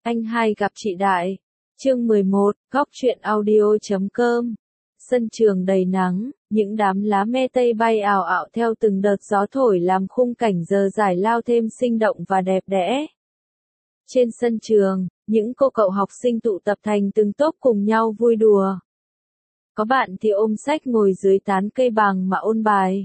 Anh hai gặp chị Đại. Chương 11, góc truyện audio.com. Sân trường đầy nắng, những đám lá me tây bay ào ào theo từng đợt gió thổi làm khung cảnh giờ giải lao thêm sinh động và đẹp đẽ. Trên sân trường, những cô cậu học sinh tụ tập thành từng tốp cùng nhau vui đùa. Có bạn thì ôm sách ngồi dưới tán cây bàng mà ôn bài.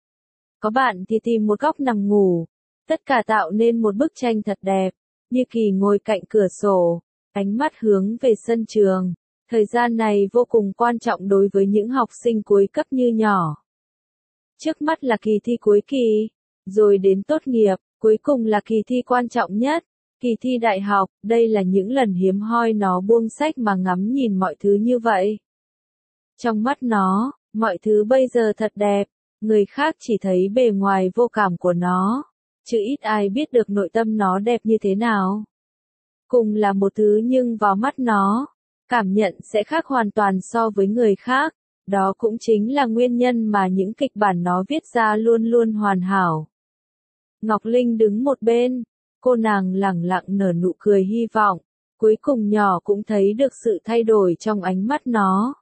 Có bạn thì tìm một góc nằm ngủ. Tất cả tạo nên một bức tranh thật đẹp, như Kỳ ngồi cạnh cửa sổ, ánh mắt hướng về sân trường. Thời gian này vô cùng quan trọng đối với những học sinh cuối cấp như nhỏ. Trước mắt là kỳ thi cuối kỳ, rồi đến tốt nghiệp, cuối cùng là kỳ thi quan trọng nhất, kỳ thi đại học. Đây là những lần hiếm hoi nó buông sách mà ngắm nhìn mọi thứ như vậy. Trong mắt nó, mọi thứ bây giờ thật đẹp, người khác chỉ thấy bề ngoài vô cảm của nó, chứ ít ai biết được nội tâm nó đẹp như thế nào. Cùng là một thứ nhưng vào mắt nó, cảm nhận sẽ khác hoàn toàn so với người khác. Đó cũng chính là nguyên nhân mà những kịch bản nó viết ra luôn luôn hoàn hảo. Ngọc Linh đứng một bên, cô nàng lẳng lặng nở nụ cười hy vọng, cuối cùng nhỏ cũng thấy được sự thay đổi trong ánh mắt nó.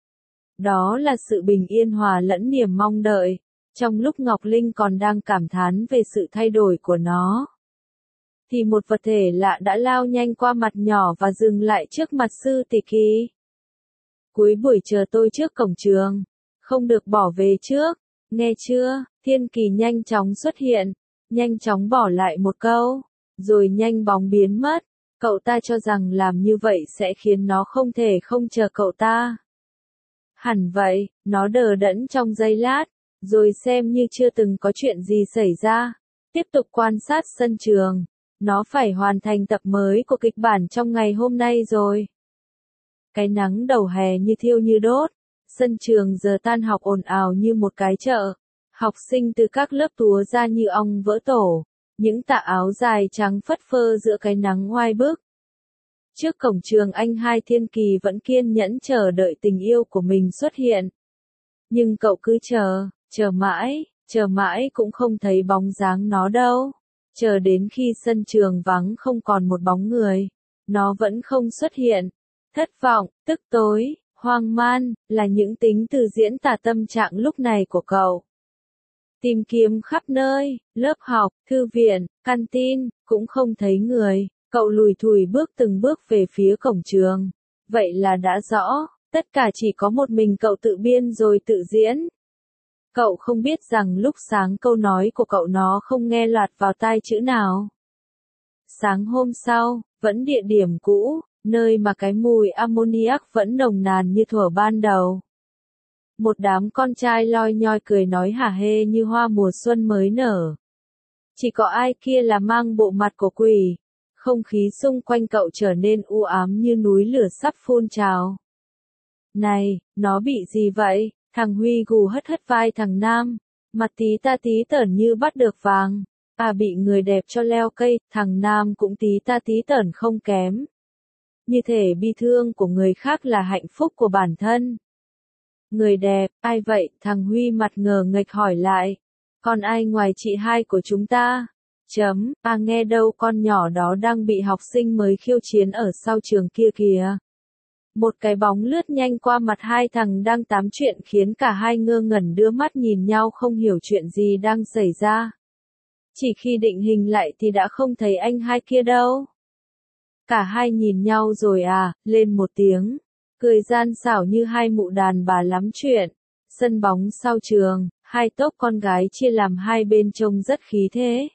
Đó là sự bình yên hòa lẫn niềm mong đợi, trong lúc Ngọc Linh còn đang cảm thán về sự thay đổi của nó. Thì một vật thể lạ đã lao nhanh qua mặt nhỏ và dừng lại trước mặt Sư Tỷ Kỳ. Cuối buổi chờ tôi trước cổng trường, không được bỏ về trước, nghe chưa? Thiên Kỳ nhanh chóng xuất hiện, nhanh chóng bỏ lại một câu, rồi nhanh bóng biến mất. Cậu ta cho rằng làm như vậy sẽ khiến nó không thể không chờ cậu ta. Hẳn vậy, nó đờ đẫn trong giây lát, rồi xem như chưa từng có chuyện gì xảy ra, tiếp tục quan sát sân trường. Nó phải hoàn thành tập mới của kịch bản trong ngày hôm nay rồi. Cái nắng đầu hè như thiêu như đốt, sân trường giờ tan học ồn ào như một cái chợ. Học sinh từ các lớp túa ra như ong vỡ tổ, những tà áo dài trắng phất phơ giữa cái nắng oai bức. Trước cổng trường anh hai Thiên Kỳ vẫn kiên nhẫn chờ đợi tình yêu của mình xuất hiện. Nhưng cậu cứ chờ mãi cũng không thấy bóng dáng nó đâu. Chờ đến khi sân trường vắng không còn một bóng người, nó vẫn không xuất hiện. Thất vọng, tức tối, hoang man, là những tính từ diễn tả tâm trạng lúc này của cậu. Tìm kiếm khắp nơi, lớp học, thư viện, canteen, cũng không thấy người. Cậu lùi thủi bước từng bước về phía cổng trường. Vậy là đã rõ, tất cả chỉ có một mình cậu tự biên rồi tự diễn. Cậu không biết rằng lúc sáng câu nói của cậu nó không nghe lọt vào tai chữ nào. Sáng hôm sau, vẫn địa điểm cũ, nơi mà cái mùi ammoniac vẫn nồng nàn như thuở ban đầu. Một đám con trai loi nhoi cười nói hả hê như hoa mùa xuân mới nở. Chỉ có ai kia là mang bộ mặt của quỷ. Không khí xung quanh cậu trở nên u ám như núi lửa sắp phun trào. Này, nó bị gì vậy? Thằng Huy gù hất hất vai thằng Nam, mặt tí ta tí tởn như bắt được vàng. À, bị người đẹp cho leo cây, thằng Nam cũng tí ta tí tởn không kém. Như thể bi thương của người khác là hạnh phúc của bản thân. Người đẹp, ai vậy? Thằng Huy mặt ngờ nghệch hỏi lại. Còn ai ngoài chị hai của chúng ta? Nghe đâu con nhỏ đó đang bị học sinh mới khiêu chiến ở sau trường kia kìa. Một cái bóng lướt nhanh qua mặt hai thằng đang tám chuyện khiến cả hai ngơ ngẩn đưa mắt nhìn nhau không hiểu chuyện gì đang xảy ra. Chỉ khi định hình lại thì đã không thấy anh hai kia đâu. Cả hai nhìn nhau rồi lên một tiếng, cười gian xảo như hai mụ đàn bà lắm chuyện. Sân bóng sau trường, hai tốp con gái chia làm hai bên trông rất khí thế.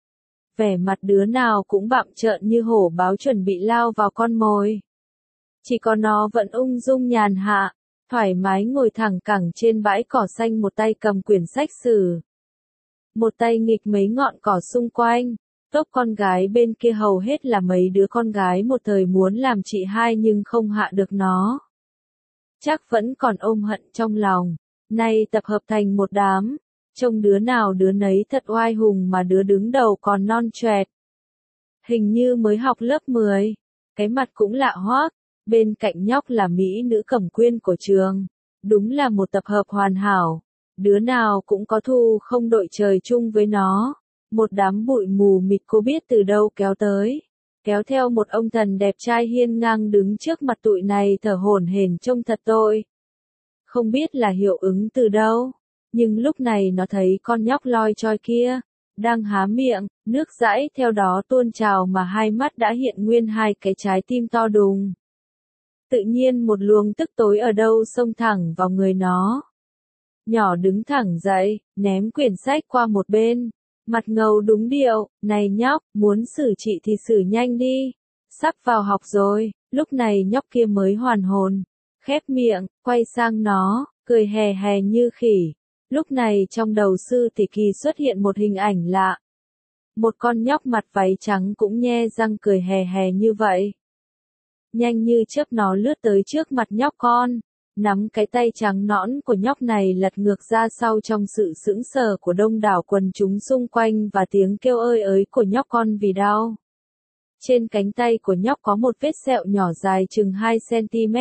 Vẻ mặt đứa nào cũng bặm trợn như hổ báo chuẩn bị lao vào con mồi. Chỉ có nó vẫn ung dung nhàn hạ, thoải mái ngồi thẳng cẳng trên bãi cỏ xanh, một tay cầm quyển sách sử, một tay nghịch mấy ngọn cỏ xung quanh. Tốp con gái bên kia hầu hết là mấy đứa con gái một thời muốn làm chị hai nhưng không hạ được nó. Chắc vẫn còn ôm hận trong lòng, nay tập hợp thành một đám. Trông đứa nào đứa nấy thật oai hùng mà đứa đứng đầu còn non choẹt. Hình như mới học lớp 10, cái mặt cũng lạ hoắc, bên cạnh nhóc là mỹ nữ cẩm quyên của trường. Đúng là một tập hợp hoàn hảo, đứa nào cũng có thù không đội trời chung với nó. Một đám bụi mù mịt cô biết từ đâu kéo tới. kéo theo một ông thần đẹp trai hiên ngang đứng trước mặt tụi này thở hổn hển trông thật tội. Không biết là hiệu ứng từ đâu, nhưng lúc này nó thấy con nhóc loi choi kia, đang há miệng, nước dãi theo đó tuôn trào mà hai mắt đã hiện nguyên hai cái trái tim to đùng. Tự nhiên một luồng tức tối ở đâu xông thẳng vào người nó. Nhỏ đứng thẳng dậy, ném quyển sách qua một bên, mặt ngầu đúng điệu, này nhóc, muốn xử chị thì xử nhanh đi, sắp vào học rồi. Lúc này nhóc kia mới hoàn hồn, khép miệng, quay sang nó, cười hè hè như khỉ. Lúc này trong đầu Sư Tỷ Kỳ xuất hiện một hình ảnh lạ. Một con nhóc mặt váy trắng cũng nhe răng cười hè hè như vậy. Nhanh như chớp nó lướt tới trước mặt nhóc con, nắm cái tay trắng nõn của nhóc này lật ngược ra sau trong sự sững sờ của đông đảo quần chúng xung quanh và tiếng kêu ơi ới của nhóc con vì đau. Trên cánh tay của nhóc có một vết sẹo nhỏ dài chừng 2 cm.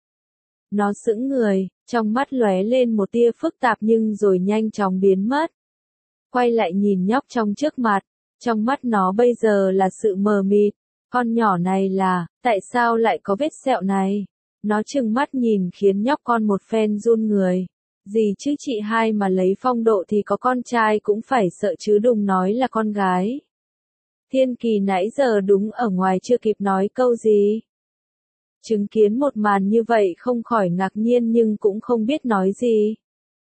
Nó sững người, trong mắt lóe lên một tia phức tạp nhưng rồi nhanh chóng biến mất. Quay lại nhìn nhóc trong trước mặt, trong mắt nó bây giờ là sự mờ mịt. Con nhỏ này là, tại sao lại có vết sẹo này? Nó trừng mắt nhìn khiến nhóc con một phen run người. Gì chứ chị hai mà lấy phong độ thì có con trai cũng phải sợ chứ đừng nói là con gái. Thiên Kỳ nãy giờ đúng ở ngoài chưa kịp nói câu gì. Chứng kiến một màn như vậy không khỏi ngạc nhiên nhưng cũng không biết nói gì.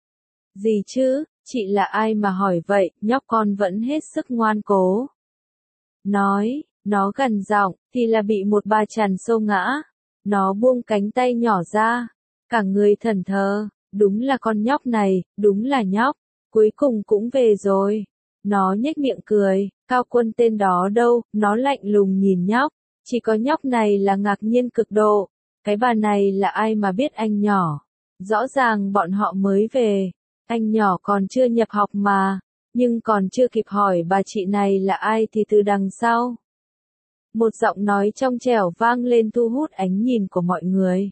Gì chứ, chị là ai mà hỏi vậy, nhóc con vẫn hết sức ngoan cố. Nói, nó gần giọng, thì là bị một bà tràn xô ngã. Nó buông cánh tay nhỏ ra, cả người thẫn thờ, đúng là con nhóc này, đúng là nhóc, cuối cùng cũng về rồi. Nó nhếch miệng cười, Cao Quân tên đó đâu, nó lạnh lùng nhìn nhóc, chỉ có nhóc này là ngạc nhiên cực độ. Cái bà này là ai mà biết anh nhỏ? Rõ ràng bọn họ mới về, anh nhỏ còn chưa nhập học mà, nhưng còn chưa kịp hỏi bà chị này là ai thì từ đằng sau. Một giọng nói trong trẻo vang lên thu hút ánh nhìn của mọi người.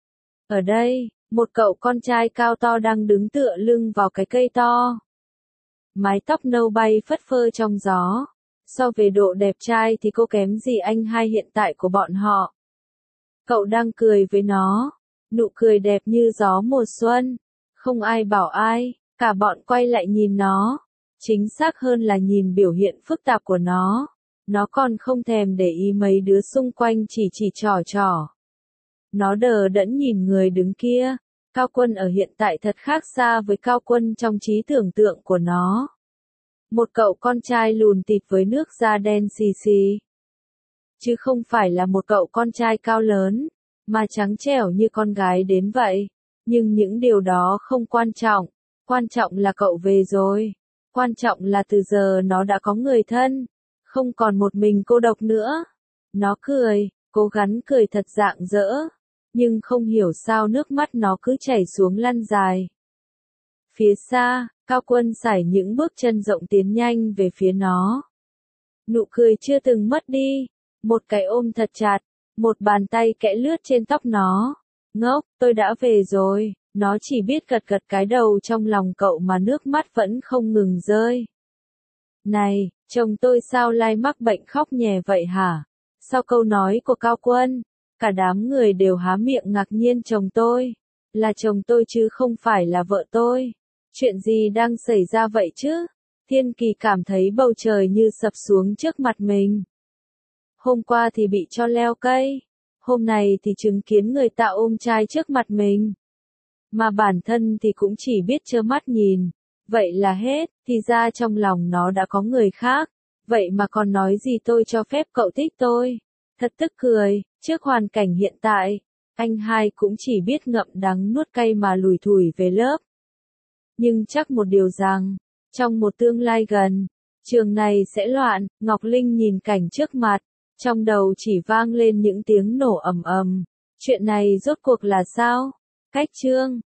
Ở đây, một cậu con trai cao to đang đứng tựa lưng vào cái cây to. Mái tóc nâu bay phất phơ trong gió. So về độ đẹp trai thì cô kém gì anh hai hiện tại của bọn họ. Cậu đang cười với nó, nụ cười đẹp như gió mùa xuân. Không ai bảo ai, cả bọn quay lại nhìn nó. Chính xác hơn là nhìn biểu hiện phức tạp của nó. Nó còn không thèm để ý mấy đứa xung quanh chỉ trò trò. Nó đờ đẫn nhìn người đứng kia. Cao Quân ở hiện tại thật khác xa với Cao Quân trong trí tưởng tượng của nó. Một cậu con trai lùn tịt với nước da đen xì xì. Chứ không phải là một cậu con trai cao lớn, mà trắng trẻo như con gái đến vậy. Nhưng những điều đó không quan trọng. Quan trọng là cậu về rồi. Quan trọng là từ giờ nó đã có người thân. Không còn một mình cô độc nữa. Nó cười, cố gắng cười thật rạng rỡ. Nhưng không hiểu sao nước mắt nó cứ chảy xuống lăn dài. Phía xa, Cao Quân sải những bước chân rộng tiến nhanh về phía nó. Nụ cười chưa từng mất đi. Một cái ôm thật chặt. Một bàn tay kẽ lướt trên tóc nó. Ngốc, tôi đã về rồi. Nó chỉ biết gật gật cái đầu trong lòng cậu mà nước mắt vẫn không ngừng rơi. Này, chồng tôi sao lai mắc bệnh khóc nhè vậy hả? Sau câu nói của Cao Quân, cả đám người đều há miệng ngạc nhiên chồng tôi. Là chồng tôi chứ không phải là vợ tôi. Chuyện gì đang xảy ra vậy chứ? Thiên Kỳ cảm thấy bầu trời như sập xuống trước mặt mình. Hôm qua thì bị cho leo cây. Hôm nay thì chứng kiến người ta ôm trai trước mặt mình. Mà bản thân thì cũng chỉ biết trơ mắt nhìn. Vậy là hết, thì ra trong lòng nó đã có người khác. Vậy mà còn nói gì tôi cho phép cậu thích tôi. Thật tức cười, trước hoàn cảnh hiện tại, anh hai cũng chỉ biết ngậm đắng nuốt cay mà lủi thủi về lớp. Nhưng chắc một điều rằng, trong một tương lai gần, trường này sẽ loạn. Ngọc Linh nhìn cảnh trước mặt, trong đầu chỉ vang lên những tiếng nổ ầm ầm. Chuyện này rốt cuộc là sao? Cách chương